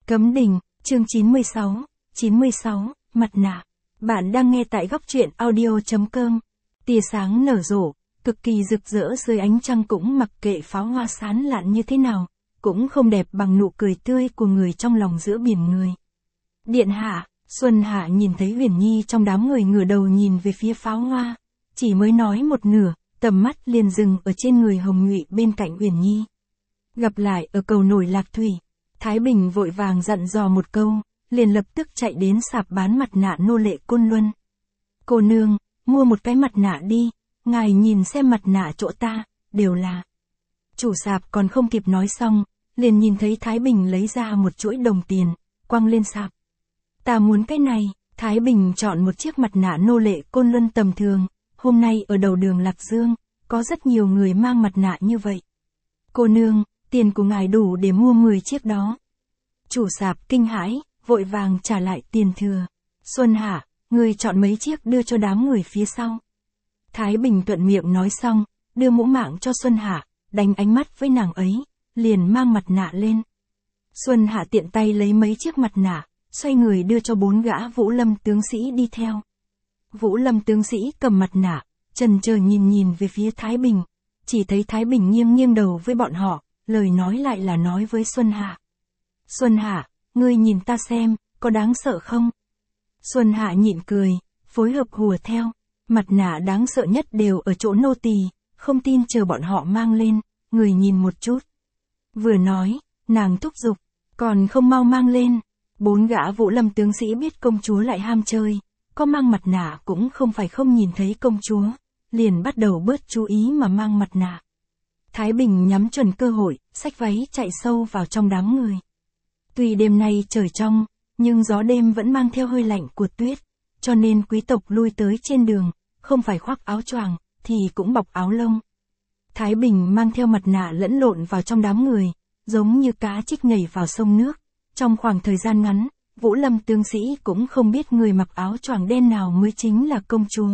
Cấm đình, chương 96, mặt nạ. Bạn đang nghe tại góc truyện audio.com. Tia sáng nở rộ, cực kỳ rực rỡ dưới ánh trăng, cũng mặc kệ pháo hoa sán lạn như thế nào, cũng không đẹp bằng nụ cười tươi của người trong lòng giữa biển người. Điện hạ, Xuân Hạ nhìn thấy Uyển Nhi trong đám người ngửa đầu nhìn về phía pháo hoa, chỉ mới nói một nửa, tầm mắt liền dừng ở trên người Hồng Nhụy bên cạnh Uyển Nhi. Gặp lại ở cầu nổi Lạc Thủy, Thái Bình vội vàng dặn dò một câu, liền lập tức chạy đến sạp bán mặt nạ nô lệ Côn Luân. Cô nương, mua một cái mặt nạ đi, ngài nhìn xem mặt nạ chỗ ta, đều là. Chủ sạp còn không kịp nói xong, liền nhìn thấy Thái Bình lấy ra một chuỗi đồng tiền, quăng lên sạp. Ta muốn cái này. Thái Bình chọn một chiếc mặt nạ nô lệ Côn Luân tầm thường, hôm nay ở đầu đường Lạc Dương, có rất nhiều người mang mặt nạ như vậy. Cô nương, tiền của ngài đủ để mua 10 chiếc đó. Chủ sạp kinh hãi, vội vàng trả lại tiền thừa. Xuân Hạ, người chọn mấy chiếc đưa cho đám người phía sau. Thái Bình thuận miệng nói xong, đưa mũ mạng cho Xuân Hạ, đánh ánh mắt với nàng ấy, liền mang mặt nạ lên. Xuân Hạ tiện tay lấy mấy chiếc mặt nạ, xoay người đưa cho 4 gã Vũ Lâm tướng sĩ đi theo. Vũ Lâm tướng sĩ cầm mặt nạ, chần chờ nhìn về phía Thái Bình, chỉ thấy Thái Bình nghiêng đầu với bọn họ, lời nói lại là nói với Xuân Hạ. Xuân Hạ, ngươi nhìn ta xem, có đáng sợ không? Xuân Hạ nhịn cười, phối hợp hùa theo, mặt nạ đáng sợ nhất đều ở chỗ nô tỳ, không tin chờ bọn họ mang lên, người nhìn một chút. Vừa nói, nàng thúc giục, còn không mau mang lên. 4 gã Vũ Lâm tướng sĩ biết công chúa lại ham chơi, có mang mặt nạ cũng không phải không nhìn thấy công chúa, liền bắt đầu bớt chú ý mà mang mặt nạ. Thái Bình nhắm chuẩn cơ hội, xách váy chạy sâu vào trong đám người. Tuy đêm nay trời trong, nhưng gió đêm vẫn mang theo hơi lạnh của tuyết, cho nên quý tộc lui tới trên đường, không phải khoác áo choàng, thì cũng bọc áo lông. Thái Bình mang theo mặt nạ lẫn lộn vào trong đám người, giống như cá trích nhảy vào sông nước. Trong khoảng thời gian ngắn, Vũ Lâm tướng sĩ cũng không biết người mặc áo choàng đen nào mới chính là công chúa.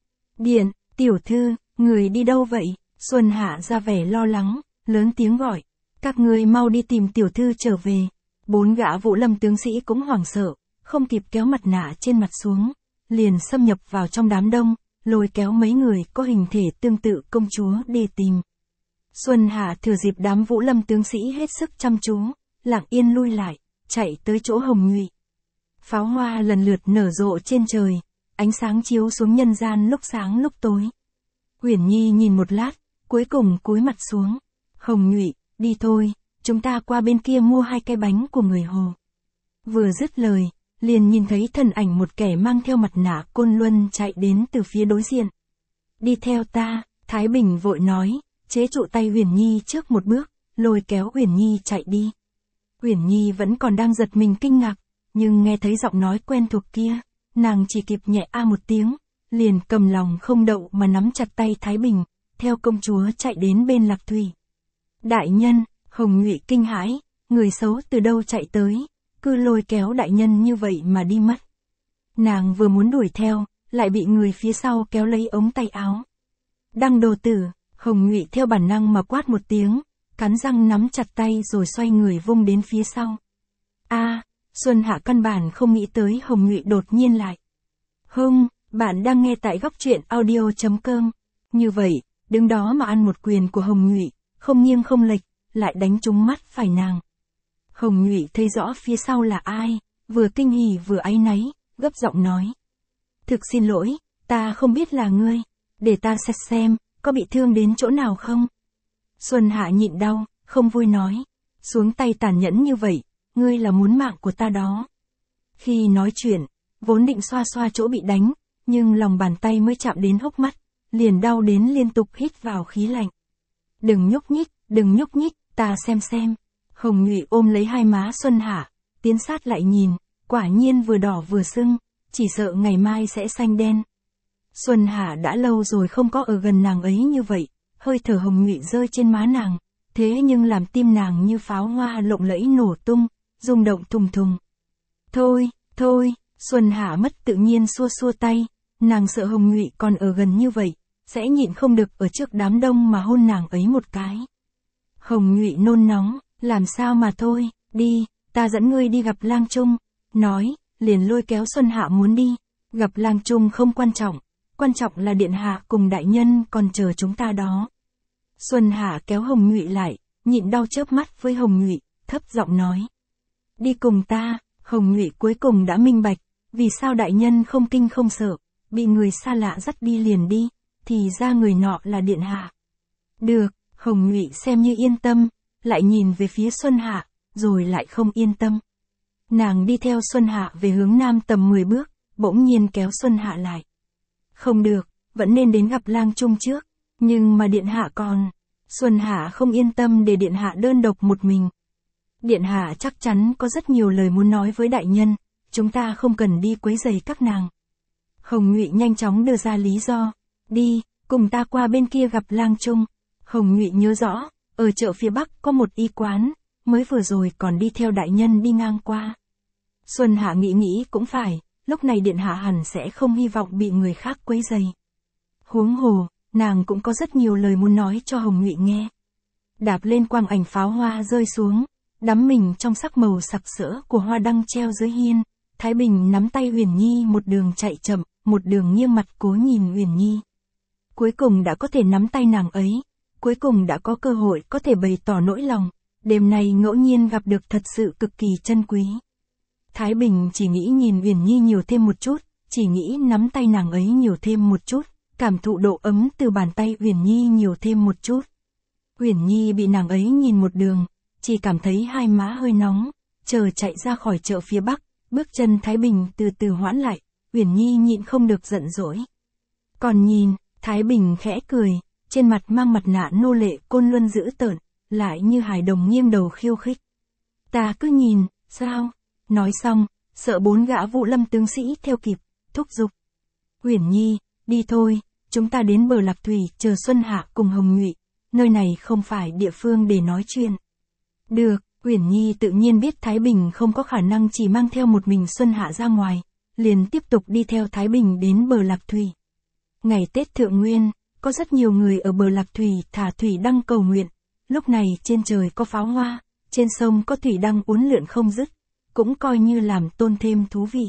Điện, tiểu thư, người đi đâu vậy? Xuân Hạ ra vẻ lo lắng, lớn tiếng gọi. Các ngươi mau đi tìm tiểu thư trở về. 4 gã Vũ Lâm tướng sĩ cũng hoảng sợ, không kịp kéo mặt nạ trên mặt xuống, liền xâm nhập vào trong đám đông, lôi kéo mấy người có hình thể tương tự công chúa để tìm. Xuân Hạ thừa dịp đám Vũ Lâm tướng sĩ hết sức chăm chú, lặng yên lui lại, chạy tới chỗ Hồng Nhụy. Pháo hoa lần lượt nở rộ trên trời, ánh sáng chiếu xuống nhân gian lúc sáng lúc tối. Uyển Nhi nhìn một lát, cuối cùng cúi mặt xuống. Hồng Nhụy, đi thôi, chúng ta qua bên kia mua 2 cái bánh của người Hồ. Vừa dứt lời, liền nhìn thấy thân ảnh một kẻ mang theo mặt nạ Côn Luân chạy đến từ phía đối diện. Đi theo ta, Thái Bình vội nói, chế trụ tay Uyển Nhi trước một bước, lôi kéo Uyển Nhi chạy đi. Uyển Nhi vẫn còn đang giật mình kinh ngạc, nhưng nghe thấy giọng nói quen thuộc kia, nàng chỉ kịp nhẹ a một tiếng, liền cầm lòng không đậu mà nắm chặt tay Thái Bình, theo công chúa chạy đến bên Lạc Thủy. Đại nhân, Hồng Nhụy kinh hãi, người xấu từ đâu chạy tới, cứ lôi kéo đại nhân như vậy mà đi mất. Nàng vừa muốn đuổi theo, lại bị người phía sau kéo lấy ống tay áo. Đăng đồ tử, Hồng Nhụy theo bản năng mà quát một tiếng, cắn răng nắm chặt tay rồi xoay người vung đến phía sau. Xuân Hạ căn bản không nghĩ tới Hồng Nhụy đột nhiên lại. Bạn đang nghe tại góc truyện audio.com. Như vậy, đứng đó mà ăn một quyền của Hồng Nhụy, không nghiêng không lệch, lại đánh trúng mắt phải nàng. Hồng Nhụy thấy rõ phía sau là ai, vừa kinh hỉ vừa áy náy, gấp giọng nói. Thực xin lỗi, ta không biết là ngươi, để ta xét xem, có bị thương đến chỗ nào không? Xuân Hạ nhịn đau, không vui nói. Xuống tay tàn nhẫn như vậy, ngươi là muốn mạng của ta đó. Khi nói chuyện, vốn định xoa xoa chỗ bị đánh, nhưng lòng bàn tay mới chạm đến hốc mắt, liền đau đến liên tục hít vào khí lạnh. Đừng nhúc nhích, ta xem. Hồng Nhụy ôm lấy hai má Xuân Hạ, tiến sát lại nhìn, quả nhiên vừa đỏ vừa sưng, chỉ sợ ngày mai sẽ xanh đen. Xuân Hạ đã lâu rồi không có ở gần nàng ấy như vậy. Hơi thở Hồng Nhụy rơi trên má nàng, thế nhưng làm tim nàng như pháo hoa lộng lẫy nổ tung, rung động thùng thùng. Thôi, Xuân Hạ mất tự nhiên xua tay, nàng sợ Hồng Nhụy còn ở gần như vậy, sẽ nhịn không được ở trước đám đông mà hôn nàng ấy một cái. Hồng Nhụy nôn nóng, làm sao mà thôi, đi, ta dẫn ngươi đi gặp Lang Trung, nói, liền lôi kéo Xuân Hạ muốn đi, gặp Lang Trung không quan trọng là điện hạ cùng đại nhân còn chờ chúng ta đó. Xuân Hạ kéo Hồng Nhụy lại, nhịn đau chớp mắt với Hồng Nhụy, thấp giọng nói. Đi cùng ta, Hồng Nhụy cuối cùng đã minh bạch, vì sao đại nhân không kinh không sợ, bị người xa lạ dắt đi liền đi, thì ra người nọ là điện hạ. Được, Hồng Nhụy xem như yên tâm, lại nhìn về phía Xuân Hạ, rồi lại không yên tâm. Nàng đi theo Xuân Hạ về hướng nam tầm 10 bước, bỗng nhiên kéo Xuân Hạ lại. Không được, vẫn nên đến gặp Lang Trung trước, nhưng mà điện hạ còn. Xuân Hạ không yên tâm để điện hạ đơn độc một mình. Điện hạ chắc chắn có rất nhiều lời muốn nói với đại nhân, chúng ta không cần đi quấy rầy các nàng. Hồng Nhụy nhanh chóng đưa ra lý do. Đi, cùng ta qua bên kia gặp Lang Trung. Hồng Nhụy nhớ rõ, ở chợ phía Bắc có một y quán, mới vừa rồi còn đi theo đại nhân đi ngang qua. Xuân Hạ nghĩ cũng phải, lúc này điện hạ hẳn sẽ không hy vọng bị người khác quấy rầy. Huống hồ, nàng cũng có rất nhiều lời muốn nói cho Hồng Nhụy nghe. Đạp lên quang ảnh pháo hoa rơi xuống, đắm mình trong sắc màu sặc sỡ của hoa đăng treo dưới hiên, Thái Bình nắm tay Uyển Nhi một đường chạy chậm, một đường nghiêng mặt cố nhìn Uyển Nhi. Cuối cùng đã có thể nắm tay nàng ấy, cuối cùng đã có cơ hội có thể bày tỏ nỗi lòng, đêm nay ngẫu nhiên gặp được thật sự cực kỳ chân quý. Thái Bình chỉ nghĩ nhìn Uyển Nhi nhiều thêm một chút, chỉ nghĩ nắm tay nàng ấy nhiều thêm một chút, cảm thụ độ ấm từ bàn tay Uyển Nhi nhiều thêm một chút. Uyển Nhi bị nàng ấy nhìn một đường, chỉ cảm thấy hai má hơi nóng, chờ chạy ra khỏi chợ phía Bắc, bước chân Thái Bình từ từ hoãn lại, Uyển Nhi nhịn không được giận dỗi. Còn nhìn, Thái Bình khẽ cười, trên mặt mang mặt nạ nô lệ Côn Luân dữ tợn, lại như hài đồng nghiêng đầu khiêu khích. Ta cứ nhìn, sao? Nói xong, sợ 4 gã Vũ Lâm tướng sĩ theo kịp, thúc giục. Uyển Nhi, đi thôi, chúng ta đến bờ Lạc Thủy chờ Xuân Hạ cùng Hồng Nhụy, nơi này không phải địa phương để nói chuyện. Được, Uyển Nhi tự nhiên biết Thái Bình không có khả năng chỉ mang theo một mình Xuân Hạ ra ngoài, liền tiếp tục đi theo Thái Bình đến bờ Lạc Thủy. Ngày Tết Thượng Nguyên, có rất nhiều người ở bờ Lạc Thủy thả thủy đăng cầu nguyện, lúc này trên trời có pháo hoa, trên sông có thủy đăng uốn lượn không dứt, cũng coi như làm tôn thêm thú vị.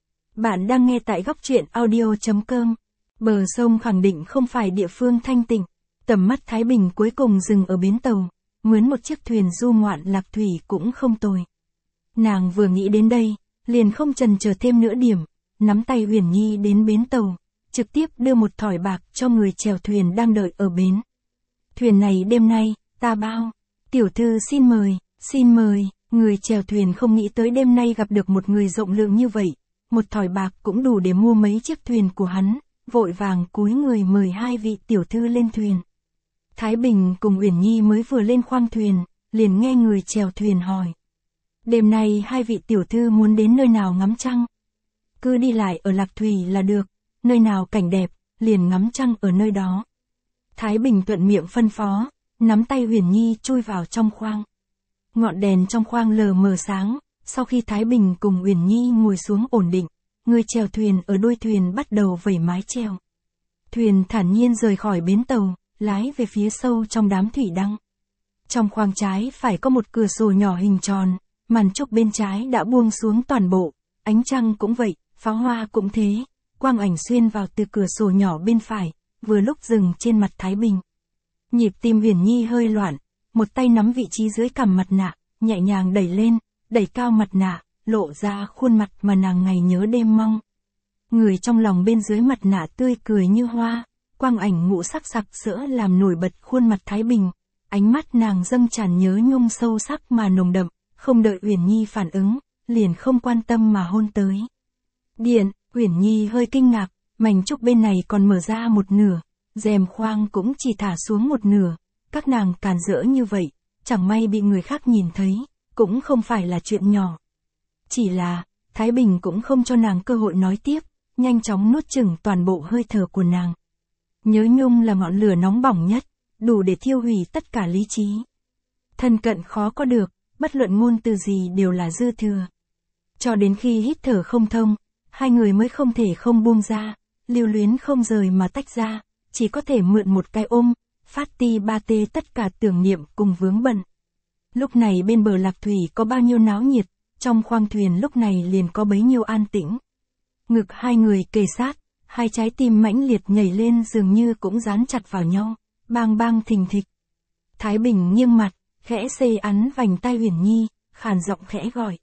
Bạn đang nghe tại góc truyện audio.com. Bờ sông khẳng định không phải địa phương thanh tịnh, tầm mắt Thái Bình cuối cùng dừng ở bến tàu, mướn một chiếc thuyền du ngoạn Lạc Thủy cũng không tồi. Nàng vừa nghĩ đến đây, liền không chần chờ thêm nữa điểm, nắm tay Uyển Nhi đến bến tàu, trực tiếp đưa một thỏi bạc cho người chèo thuyền đang đợi ở bến. Thuyền này đêm nay, ta bao. Tiểu thư xin mời, người chèo thuyền không nghĩ tới đêm nay gặp được một người rộng lượng như vậy, một thỏi bạc cũng đủ để mua mấy chiếc thuyền của hắn, vội vàng cúi người mời 2 vị tiểu thư lên thuyền. Thái Bình cùng Uyển Nhi mới vừa lên khoang thuyền, liền nghe người chèo thuyền hỏi. Đêm nay 2 vị tiểu thư muốn đến nơi nào ngắm trăng? Cứ đi lại ở Lạc Thủy là được, nơi nào cảnh đẹp, liền ngắm trăng ở nơi đó. Thái Bình thuận miệng phân phó, nắm tay Uyển Nhi chui vào trong khoang. Ngọn đèn trong khoang lờ mờ sáng, sau khi Thái Bình cùng Uyển Nhi ngồi xuống ổn định, người chèo thuyền ở đuôi thuyền bắt đầu vẩy mái chèo. Thuyền thản nhiên rời khỏi bến tàu, lái về phía sâu trong đám thủy đăng. Trong khoang trái phải có một cửa sổ nhỏ hình tròn, màn trúc bên trái đã buông xuống toàn bộ, ánh trăng cũng vậy, pháo hoa cũng thế, quang ảnh xuyên vào từ cửa sổ nhỏ bên phải, vừa lúc dừng trên mặt Thái Bình. Nhịp tim Uyển Nhi hơi loạn, một tay nắm vị trí dưới cằm mặt nạ, nhẹ nhàng đẩy lên, đẩy cao mặt nạ, lộ ra khuôn mặt mà nàng ngày nhớ đêm mong. Người trong lòng bên dưới mặt nạ tươi cười như hoa, quang ảnh ngũ sắc sặc sỡ làm nổi bật khuôn mặt Thái Bình, ánh mắt nàng dâng tràn nhớ nhung sâu sắc mà nồng đậm, không đợi Uyển Nhi phản ứng, liền không quan tâm mà hôn tới. Điện, Uyển Nhi hơi kinh ngạc, mảnh trúc bên này còn mở ra một nửa, rèm khoang cũng chỉ thả xuống một nửa, các nàng càn rỡ như vậy, chẳng may bị người khác nhìn thấy, cũng không phải là chuyện nhỏ. Chỉ là, Thái Bình cũng không cho nàng cơ hội nói tiếp, nhanh chóng nuốt chửng toàn bộ hơi thở của nàng. Nhớ nhung là ngọn lửa nóng bỏng nhất, đủ để thiêu hủy tất cả lý trí. Thân cận khó có được, bất luận ngôn từ gì đều là dư thừa. Cho đến khi hít thở không thông, hai người mới không thể không buông ra, lưu luyến không rời mà tách ra, chỉ có thể mượn một cái ôm, phát ti ba tê tất cả tưởng niệm cùng vướng bận. Lúc này bên bờ Lạc Thủy có bao nhiêu náo nhiệt, Trong khoang thuyền lúc này liền có bấy nhiêu an tĩnh. Ngực hai người kề sát, hai trái tim mãnh liệt nhảy lên dường như cũng dán chặt vào nhau, bang bang thình thịch. Thái Bình nghiêng mặt, khẽ xê ắn vành tai Uyển Nhi, khàn giọng khẽ gọi.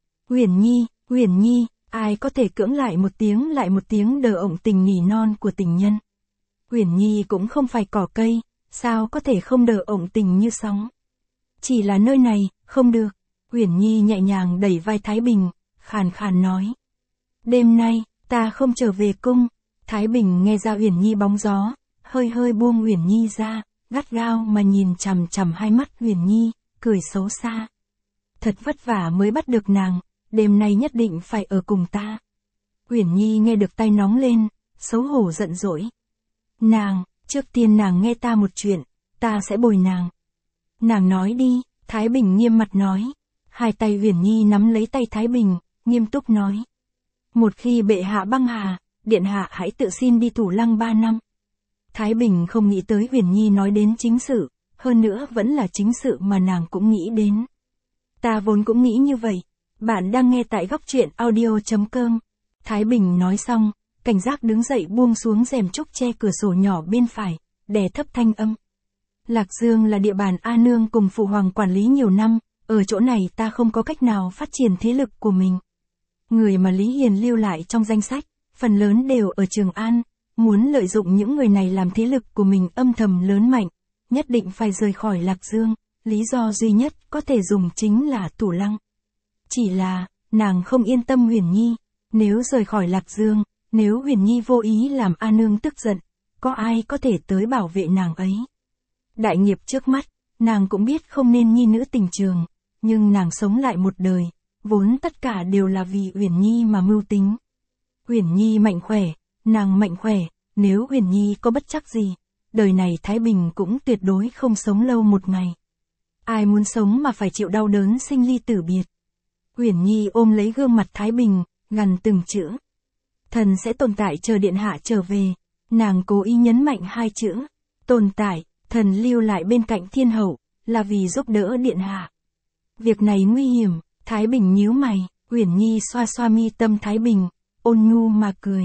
Uyển Nhi, ai có thể cưỡng lại một tiếng đờ ộng tình nỉ non của tình nhân. Uyển Nhi cũng không phải cỏ cây, sao có thể không đờ ộng tình như sóng. Chỉ là nơi này, không được. Uyển Nhi nhẹ nhàng đẩy vai Thái Bình, khàn khàn nói. Đêm nay, ta không trở về cung. Thái Bình nghe ra Uyển Nhi bóng gió, hơi hơi buông Uyển Nhi ra, gắt gao mà nhìn chằm chằm hai mắt Uyển Nhi, cười xấu xa. Thật vất vả mới bắt được nàng, đêm nay nhất định phải ở cùng ta. Uyển Nhi nghe được tay nóng lên, xấu hổ giận dỗi. Nàng, trước tiên nàng nghe ta một chuyện, ta sẽ bồi nàng. Nàng nói đi, Thái Bình nghiêm mặt nói. Hai tay Uyển Nhi nắm lấy tay Thái Bình, nghiêm túc nói. Một khi bệ hạ băng hà, điện hạ hãy tự xin đi Thủ Lăng 3 năm. Thái Bình không nghĩ tới Uyển Nhi nói đến chính sự, hơn nữa vẫn là chính sự mà nàng cũng nghĩ đến. Ta vốn cũng nghĩ như vậy. Bạn đang nghe tại góc truyện audio.com. Thái Bình nói xong, cảnh giác đứng dậy buông xuống rèm trúc che cửa sổ nhỏ bên phải, đè thấp thanh âm. Lạc Dương là địa bàn A Nương cùng Phụ Hoàng quản lý nhiều năm, ở chỗ này ta không có cách nào phát triển thế lực của mình. Người mà Lý Hiền lưu lại trong danh sách, phần lớn đều ở Trường An, muốn lợi dụng những người này làm thế lực của mình âm thầm lớn mạnh, nhất định phải rời khỏi Lạc Dương, lý do duy nhất có thể dùng chính là Thủ Lăng. Chỉ là, nàng không yên tâm Uyển Nhi, nếu rời khỏi Lạc Dương, nếu Uyển Nhi vô ý làm A Nương tức giận, có ai có thể tới bảo vệ nàng ấy. Đại nghiệp trước mắt, nàng cũng biết không nên nhi nữ tình trường, nhưng nàng sống lại một đời, vốn tất cả đều là vì Uyển Nhi mà mưu tính. Uyển Nhi mạnh khỏe, nàng mạnh khỏe, nếu Uyển Nhi có bất trắc gì, đời này Thái Bình cũng tuyệt đối không sống lâu một ngày. Ai muốn sống mà phải chịu đau đớn sinh ly tử biệt. Uyển Nhi ôm lấy gương mặt Thái Bình, gằn từng chữ. Thần sẽ tồn tại chờ điện hạ trở về. Nàng cố ý nhấn mạnh hai chữ. Tồn tại, thần lưu lại bên cạnh thiên hậu, là vì giúp đỡ điện hạ. Việc này nguy hiểm, Thái Bình nhíu mày, Uyển Nhi xoa xoa mi tâm Thái Bình, ôn nhu mà cười.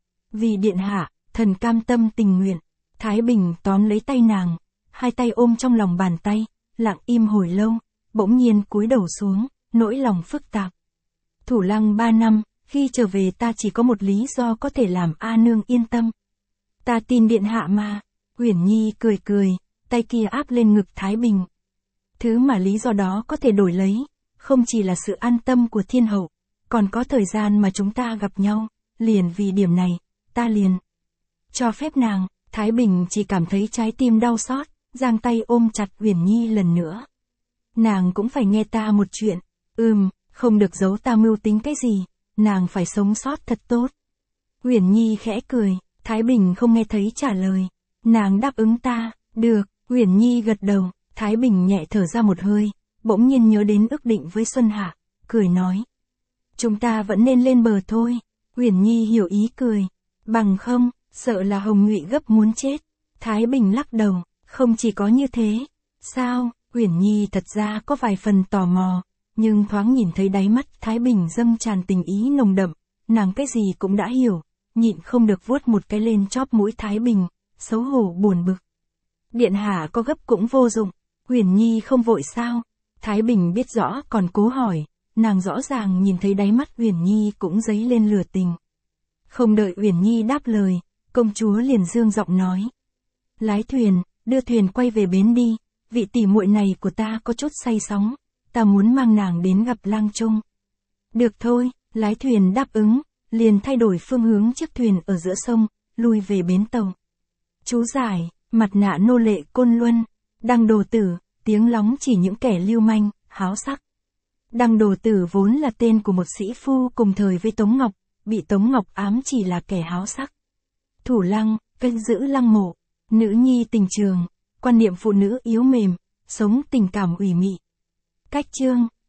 Vì điện hạ, thần cam tâm tình nguyện. Thái Bình tóm lấy tay nàng, hai tay ôm trong lòng bàn tay, lặng im hồi lâu, bỗng nhiên cúi đầu xuống, nỗi lòng phức tạp. Thủ Lăng 3 năm, khi trở về ta chỉ có một lý do có thể làm A Nương yên tâm. Ta tin điện hạ mà. Uyển Nhi cười cười, tay kia áp lên ngực Thái Bình. Thứ mà lý do đó có thể đổi lấy, không chỉ là sự an tâm của thiên hậu, còn có thời gian mà chúng ta gặp nhau, liền vì điểm này, ta liền cho phép nàng. Thái Bình chỉ cảm thấy trái tim đau xót, giang tay ôm chặt Uyển Nhi lần nữa. Nàng cũng phải nghe ta một chuyện, không được giấu ta mưu tính cái gì, nàng phải sống sót thật tốt. Uyển Nhi khẽ cười, Thái Bình không nghe thấy trả lời. Nàng đáp ứng ta, được, Uyển Nhi gật đầu, Thái Bình nhẹ thở ra một hơi, bỗng nhiên nhớ đến ước định với Xuân Hạ, cười nói. Chúng ta vẫn nên lên bờ thôi. Uyển Nhi hiểu ý cười, bằng không, sợ là Hồng Ngụy gấp muốn chết. Thái Bình lắc đầu, không chỉ có như thế. Sao? Uyển Nhi thật ra có vài phần tò mò, nhưng thoáng nhìn thấy đáy mắt Thái Bình dâng tràn tình ý nồng đậm, nàng cái gì cũng đã hiểu, nhịn không được vuốt một cái lên chóp mũi Thái Bình, xấu hổ buồn bực. Điện hạ có gấp cũng vô dụng, Uyển Nhi không vội sao? Thái Bình biết rõ còn cố hỏi, nàng rõ ràng nhìn thấy đáy mắt Uyển Nhi cũng dấy lên lửa tình. Không đợi Uyển Nhi đáp lời, công chúa liền dương giọng nói. Lái thuyền, đưa thuyền quay về bến đi, vị tỷ muội này của ta có chút say sóng, ta muốn mang nàng đến gặp Lang Trung. Được thôi, lái thuyền đáp ứng, liền thay đổi phương hướng chiếc thuyền ở giữa sông, lui về bến tàu. Chú giải, mặt nạ nô lệ Côn Luân, Đăng Đồ Tử, tiếng lóng chỉ những kẻ lưu manh, háo sắc. Đăng Đồ Tử vốn là tên của một sĩ phu cùng thời với Tống Ngọc, bị Tống Ngọc ám chỉ là kẻ háo sắc. Thủ Lăng, canh giữ lăng mộ, nữ nhi tình trường, quan niệm phụ nữ yếu mềm, sống tình cảm ủy mị. Cách chương